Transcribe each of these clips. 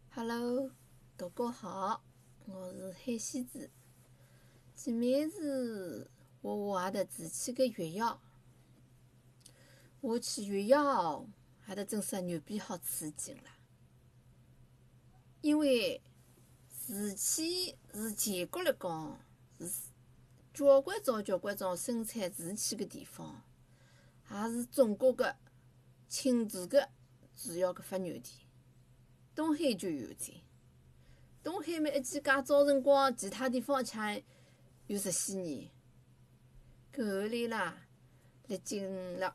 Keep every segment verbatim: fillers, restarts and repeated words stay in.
Hello，大家好，我是海西子。前面是我画的自己个月曜，我去月曜还得真是牛逼好刺激啦。因为瓷器是全国来讲是交关种交关种生产瓷器个地方，也是中国个青瓷个主要个发源地。东海就有在，东海嘛一记介早辰光，其他地方抢有十四年。搿后来啦，历经了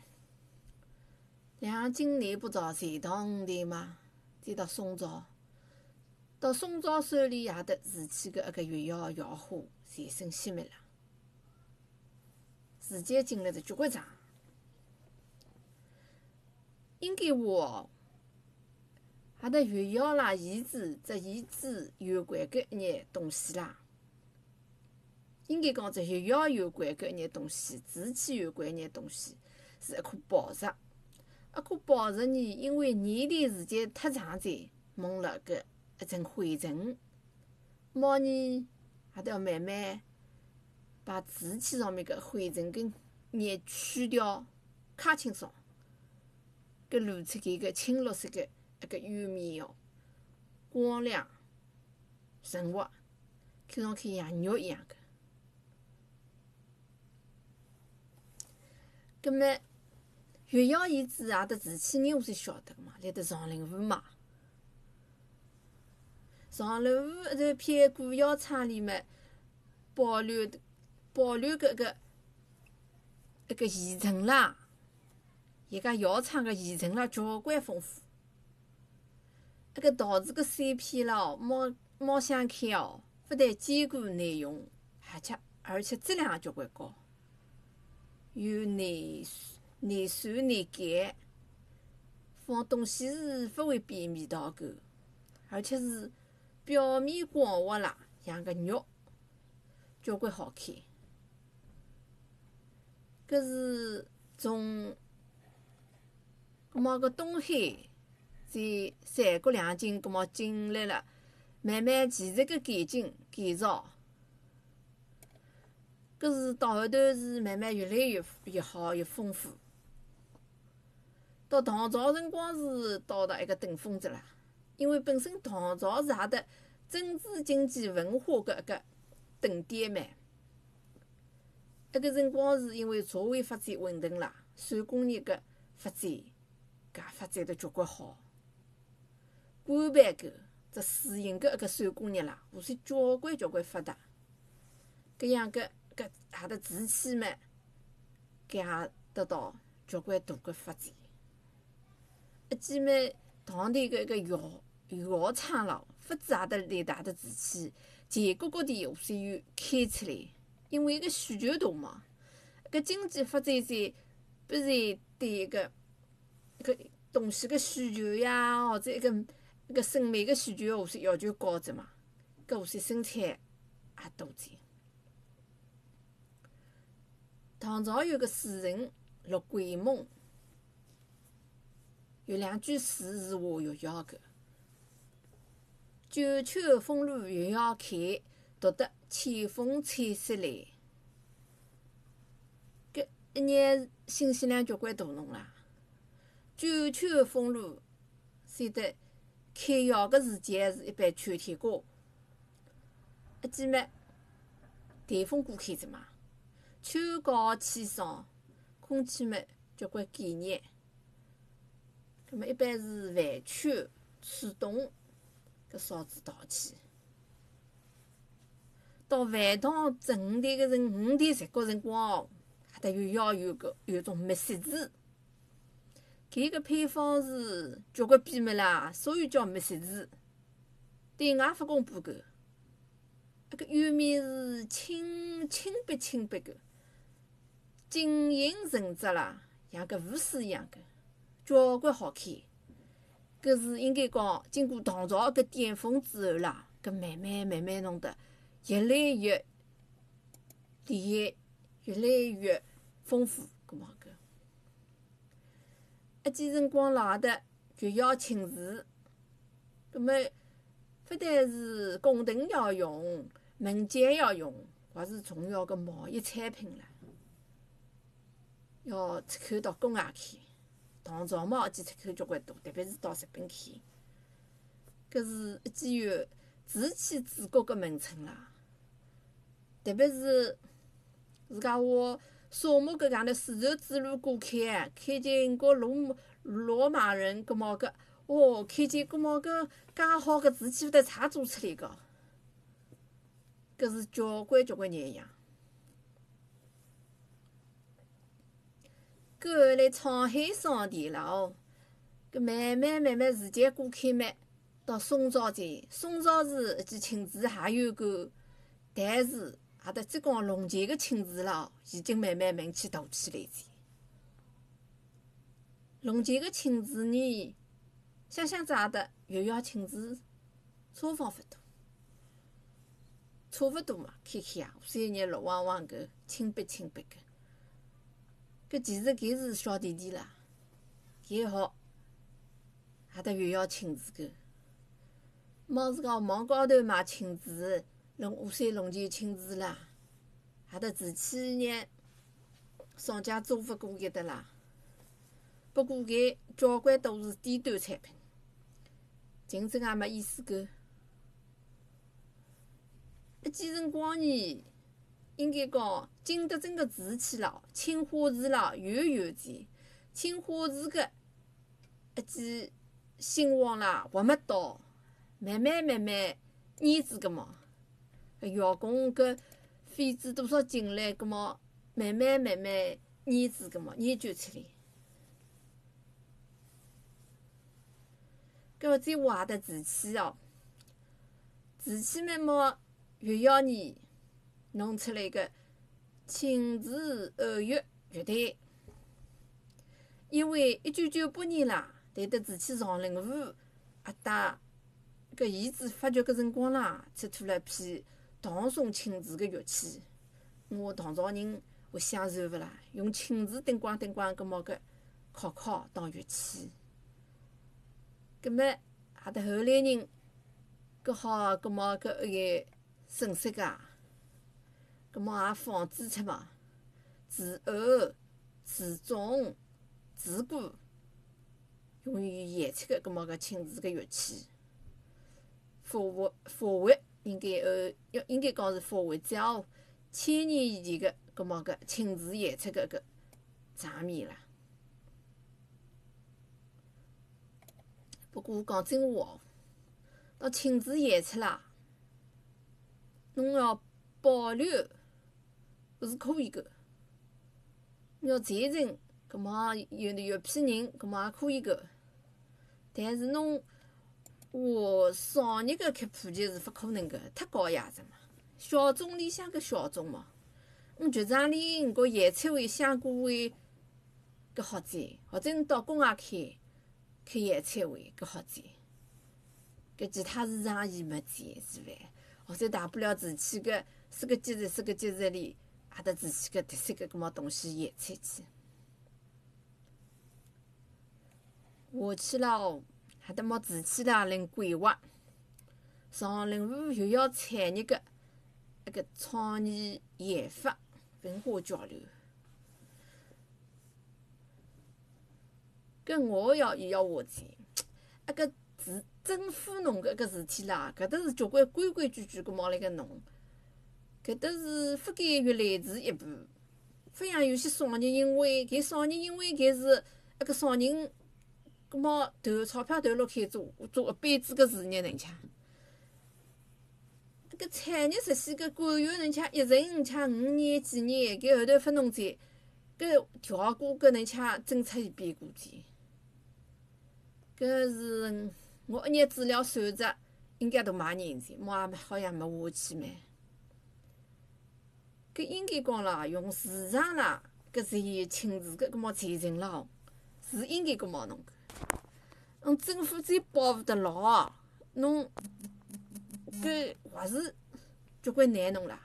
两晋南北朝、隋唐五代嘛，再到宋朝，到宋朝手里也得瓷器个一个月曜窑花财神熄灭了，时间经历了交关长。应该话阿搭月曜啦、遗址只遗址有关个一眼东西啦，应该讲只月曜有关个一眼东西，瓷器有关一眼东西，是一颗宝石。一颗宝石呢，因为年代时间太长载，蒙了搿一层灰尘。猫呢，也得要慢慢把瓷器上面个灰尘跟眼去掉，介清爽，搿露出搿个青绿色个一个釉面哦，光亮顺滑，看上去像玉一样个。葛末月曜遗址也得瓷器人，我侪晓得个嘛，辣搭长陵湖嘛。长陵湖一头片古窑厂里面保留保留搿个一个现存啦，伊家窑厂个现存啦交关丰富。那个陶瓷个碎片啦哦，猫猫相看哦，不但坚固耐用，而且而且质量也交关高，有耐耐酸耐碱，放东西时勿会变味道够，而且是表面光滑啦，像个玉，交关好看。搿是从葛末搿东海在三国两晋，葛末经历了慢慢技术个改进改造，搿是到后头是慢慢越来越越好越丰富。到唐朝辰光是到达一个顶峰值啦，因为本身唐朝是也得政治、经济、文化个一个顶点嘛。那个辰光是因为社会发展稳定啦，手工业个发展，搿发展得交关好。官办搿只私营个一个手工业啦，无算交关交关发达。搿样搿搿也得瓷器嘛，搿也得到交关大个发展。一记嘛，唐代个一个窑窑厂咯，发展也得来得也得瓷器，全国各地无算有开出来。因为搿需求大嘛，搿经济发展在必然对一个搿东西个需求呀，或者一个一个审美个需求，无算要求高着嘛，搿无算生产也大着。唐朝有个诗人陆桂蒙，有两句诗是画月曜个：九秋风露月曜开，独得千峰彩色来。搿一眼信息量交关大侬啦。九秋风露，显得开窑个时节是一般秋天过。一记嘛，台风过开着嘛，秋高气爽，空气嘛交关炎热。葛末一般是晚秋、初冬搿烧制陶器。到隋唐正五代个辰五代十国辰光哦，也得月曜有个有种墨色瓷，搿个配方是交关秘密啦，所以叫墨色瓷。对外勿公布搿。那个釉面是青青白青白个，晶莹纯质啦，像个湖水一样个，交关好看。搿是应该讲经过唐朝搿巅峰之后啦，搿慢慢慢慢弄得越来越厉害，越来越丰富。搿么搿一记辰光啦，搭月曜请辞， 葛末不但是公灯要用，门禁要用，还是重要个贸易产品了，要出口到国外去。唐朝贸易出口交关多，特别是到日本去。搿是一记有治气治国个名称啦。特别是自家话沙漠搿样的丝绸之路过开，看见英国罗罗马人搿么个，哦，看见搿么个介好个治气，勿得啥做出来个？搿是交关交关廿样。搿后来沧海桑田了哦，搿慢慢慢慢时间过开嘛，到宋朝前，宋朝时一记青瓷也有个，但是也得再讲龙井个青瓷了，已经慢慢名气大起来些。龙井个青瓷呢，想想咋的，月曜青瓷差方勿多，差勿多嘛，看看啊，三叶绿汪汪个，青白青白个。搿其实搿是小弟弟啦，搿好也得月曜青瓷个。忙自家网高头买青瓷，龙华山龙井青瓷啦，也得前几年商家做勿过搿搭啦。不过搿交关都是低端产品，竞争也没意思个。一记辰光呢，应该讲景德镇个瓷器咯，青花瓷咯有有钱，青花瓷个一记兴旺啦，还没到，慢慢慢慢研制个嘛，搿窑工搿费子多少进来，搿么慢慢慢慢研制个嘛，研究出来。搿再话得瓷器哦，瓷器嘛么月曜呢弄出来个青瓷偶玉玉带，因为一九九八年啦，谈得瓷器常林户阿带搿遗址发掘个辰光啦，出土了批唐宋青瓷个玉器。我唐朝人会享受勿啦？用青瓷顶光顶光搿么个敲敲当玉器。葛末也得后来人搿好搿么搿一眼损失个，搿么也仿制出嘛，瓷偶、瓷钟、瓷鼓，用于演出个搿么个青瓷个乐器。发挥发挥应该呃要应该讲是发挥只要千年以前个搿么个青瓷演出个搿场面啦。不过讲真话哦，到青瓷演出啦，侬要保留搿是可以个，要传承搿么有有批人搿么也可以个，但是侬话商业个去普及是勿可能个，太高雅着嘛。小众里向个小众嘛，侬剧场里搿演出会、相声会搿好赚，或者侬到国外开开演出会搿好赚，搿其他市场伊没赚是伐？或者大不了瓷器个四个节日、四个节日里，也得瓷器个特色个搿么东西演出去。下去了，还得么瓷器啦，另规划常林户又要产业个一个创意研发、文化交流。搿我要也要话讲，啊搿政政府弄搿个事体啦，搿搭是交关规规矩矩搿么来个弄，搿搭是勿该越来迟一步。非像有些商业因为搿商业因为搿是一个商人，搿么投钞票投落去做做一辈子个事业，能吃。搿产业实现搿管有能吃一成五吃五年几年，搿后头发侬再搿调过搿能吃政策一边估计。搿是我一眼资料算着，应该大买人才，我也好像没下去蛮。搿应该讲啦，用市场啦，搿是伊亲自搿搿么传承了，是应该搿么弄个。嗯，政府再保护得牢，侬搿还是交关难弄啦。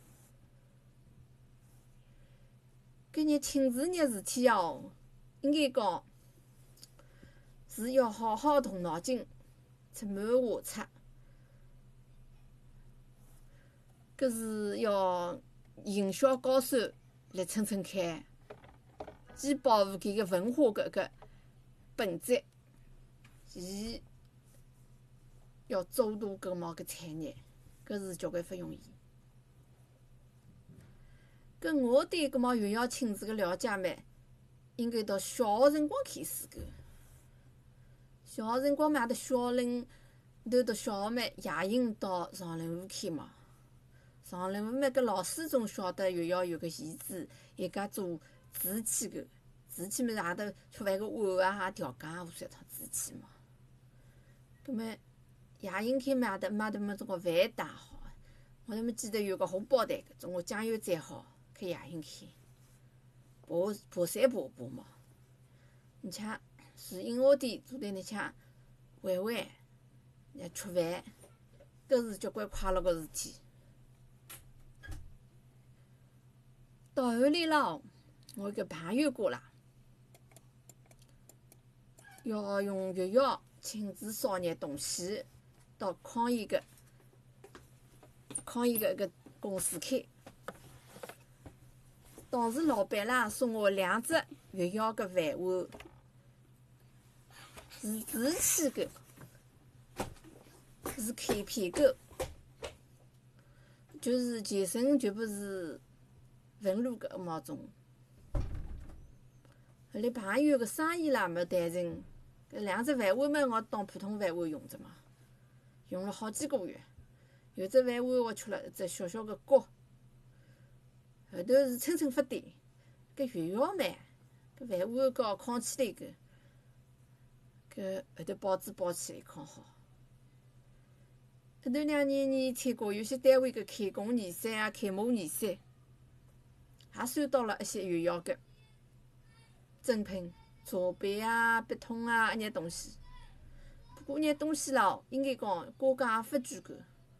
搿日亲自日事体哦，应该讲是要好好动脑筋出满画册。搿是要营销高手来撑撑看，既保护搿个文化搿个本质，伊要走大搿么个产业，搿是交关勿容易。搿我对搿么月曜庆子个了解嘛，应该到小学辰光开始个。小学辰光嘛，阿搭小人头读小学嘛，夜行到长仁湖开嘛。长仁湖嘛，搿老师总晓得月曜有个遗址，一家做瓷器个，瓷器嘛是阿搭吃饭个碗啊、调羹啊，无算一趟瓷器嘛。葛末夜行开嘛，阿搭妈头嘛总归饭带好，我他妈记得有个红包袋个，总归酱油蘸好，开夜行开，爬爬山爬爬嘛。而且住印花店坐在那腔玩玩，也吃饭，搿是交关快乐个事体。到后来咯，我一个朋友过啦，要用月曜亲自烧眼东西到康怡个康怡个一个公司开。当时老板啦送我两只月曜个饭碗，是瓷器个，是开片个，就是前身全部是纹路个毛种。后来朋友个生意啦没谈成，搿两只饭碗嘛，我当普通饭碗用着嘛，用了好几个月。有只饭碗我吃了一只小小个角，后头是蹭蹭发呆。搿月曜嘛，搿饭碗高扛起来个，搿后头包子包起来扛好。一头两年年参加有些单位个开工仪式啊、开幕仪式，也算到了一些月曜个珍品，茶杯啊、笔筒啊一眼东西。不过眼东西咯，应该讲价格也勿贵个。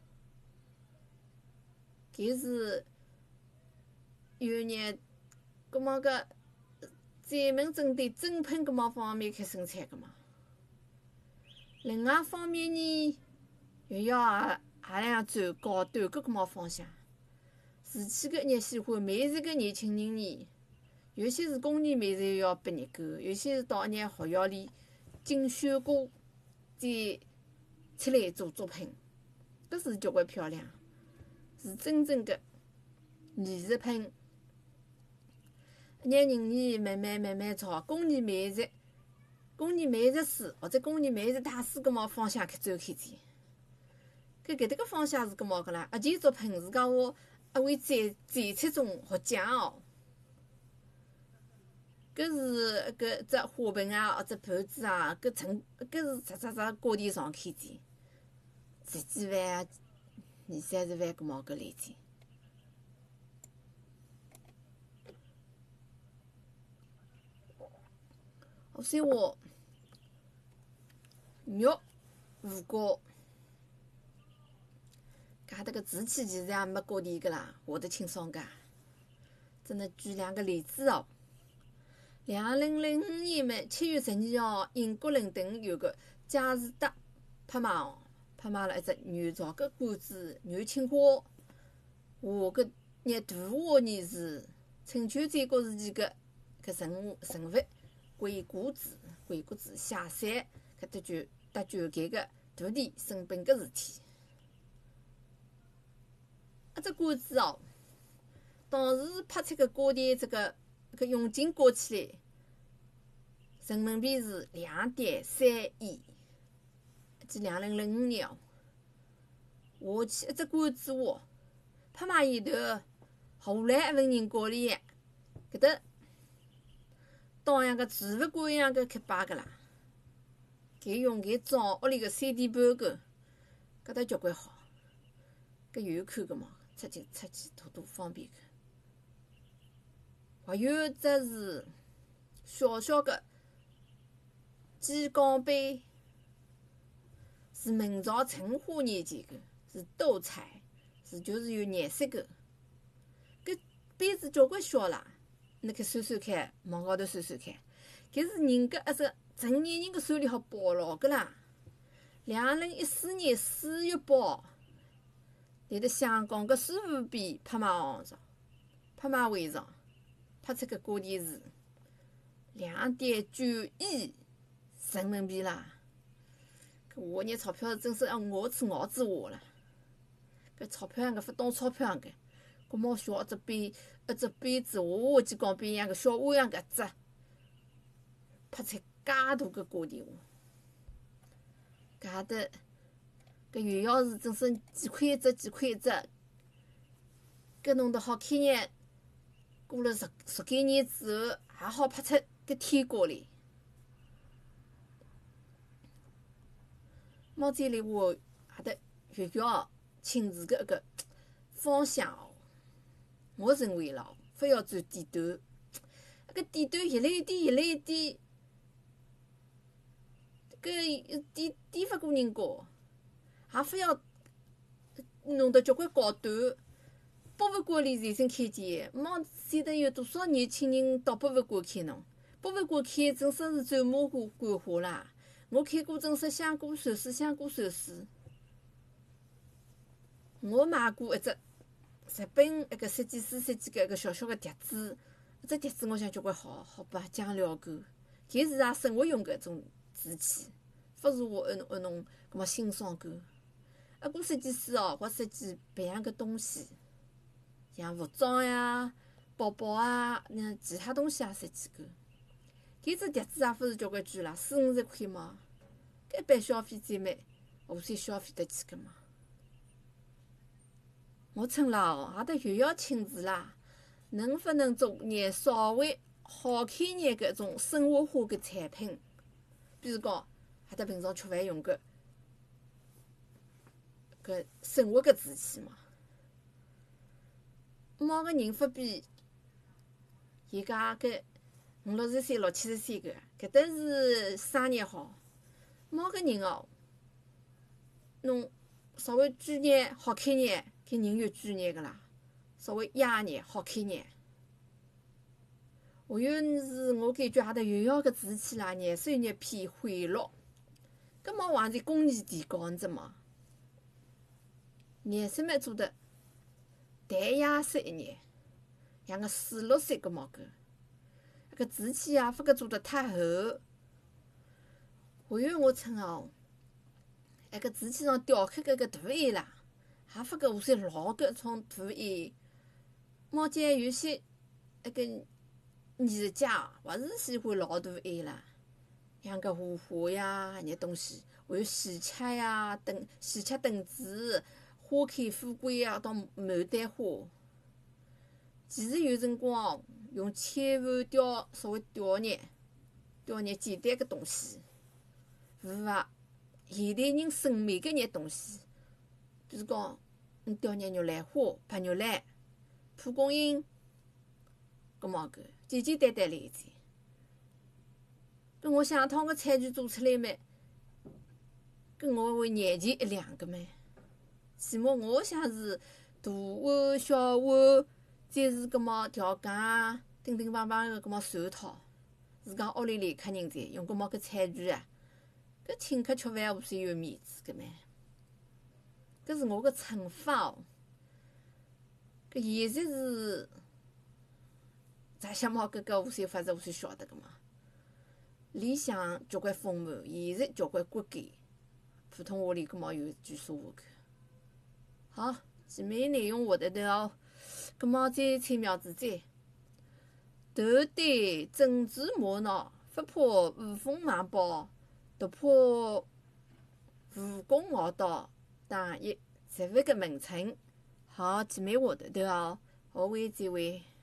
搿是有眼搿么个专门针对珍品搿么方面开生产个嘛。另外方面呢，月曜也也样走高端搿搿么方向。瓷器个热喜欢美术个年轻人呢，有些是工艺美术学校毕业个，有些是到一眼学校里精选过再出来做作品，搿是交关漂亮，是真正个艺术品。一眼人呢，慢慢慢慢朝工艺美术、工艺美术师或者工艺美术大师搿么方向去走开去。搿搿搭个方向是搿么个啦？一件作品自家我还会展展出种获奖哦。搿是搿只花瓶啊，或者盘子啊，搿成搿是只只只价钿上开的，十几万啊，二三十万搿么搿来钱。所以话，玉、胡膏，搿搭个瓷器其实也没价钿个啦，下得轻松价。只能举两个例子哦。两零零五年嘛，七月十二号，英国伦敦有个佳士得拍卖行，拍卖了一只元朝个罐子元青花。画个捏图画呢是春秋战国时期个搿人物人物。鬼谷子，鬼谷子下山，搿搭就搭酒界个徒弟生病个事体。一只罐子哦，当时拍出个价钿，这个搿佣金挂起来，人民币是两点三亿。记两零零五年哦，下去一只罐子哦，拍卖以头，荷兰一份人教练，搿搭。当样个储物馆一样个开摆个啦，搿用搿装屋里个三 D 盘个，搿搭交关好，搿有看个嘛，出去出去多多方便个。还有一只是小小个鸡缸杯，是明朝成化年间个，是斗彩，是就是有颜色个。搿杯子交关小啦。你去算算看，网高头算算看，搿是人家一只成年人个手里好抱牢个啦。 两零一四年四月八号，辣辣香港个苏富比拍卖行上、拍卖会上拍出个价钿是两点九亿人民币啦！搿我眼钞票真是要熬出熬子话了。搿钞票像搿发当钞票样搿，搿么小一只比一只杯子，我记讲比像个小碗样搿只，拍出介大个价钿话。搿下头搿原钥匙真是几块一只，几块一只。搿弄得好开眼，过了十十几年之后，也好拍出搿天价钿。猫嘴里话下头月月亲自个一个方向哦，我认为啦，非要转地段，搿地段一来一点，一来一点，搿点点勿过人高，也非要弄得交关高端。博物馆里随身开店，猫现在有多少年轻人到博物馆去喏？博物馆开真算是走马观观花啦！我开过真是香过寿司，香过寿司。我买过一只日本一个设计师设计个一个小小个碟子，一只碟子我想交关好好把酱料够，搿是也生活用个一种瓷器，勿是我一一弄搿么欣赏够。一个设计师哦，会设计别样个东西，像服装呀、包包啊，那其他东西也设计够。搿只碟子也勿是交关贵啦，四五十块嘛，搿一般消费者们何算消费得起个嘛？我称啦哦，阿搭又要亲自啦，能勿能做眼稍微好看眼搿种生活化个产品？比如讲，阿搭平常吃饭用个搿生活个瓷器嘛。猫个人发比，伊家搿五六十岁、六七十岁个，搿搭是商业好。猫个人哦，侬稍微专业好看眼，搿人越专业个啦；稍微雅眼好看眼。还有是我感觉阿搭又要搿瓷器啦，颜色有眼偏灰绿，搿么还是工艺提高，你知嘛？颜色嘛做得淡雅色一眼，像个水绿色搿毛个。搿瓷器啊，勿搿做得太厚。还有我称哦，埃搿瓷器上雕刻搿个图案啦，也勿搿无算老搿种图案。猫见有些埃个艺术家勿是喜欢老大案啦，像搿画画呀，眼东西，还有喜鹊呀，等喜鹊等子，花开富贵呀，到牡丹花。其实有辰光哦，用铅盘雕稍微雕眼，雕眼简单个东西，符合现代人审美个眼东西。比如讲，你雕眼玉兰花、白玉兰、蒲公英，搿么个简简单单来一点。搿我想趟个餐具做出来嘛，搿我会眼前一亮个嘛。起码我想是大碗、小碗，再是搿么调羹，叮叮棒棒个搿么盘套，自家屋里来客人在用搿么搿餐具啊，搿请客吃饭无算有面子个嘛。搿是我个称法哦。搿现在是咋想嘛？搿个无算法子无算晓得个嘛。理想交关丰满，现实交关骨感。普通话里搿么有句说话个。好，前面内容下头头哦，搿么再猜苗子再。头戴珍珠玛瑙，不怕无锋芒包，独怕蜈蚣咬到，打一十万个名称。好，前面下头头哦，下回再会。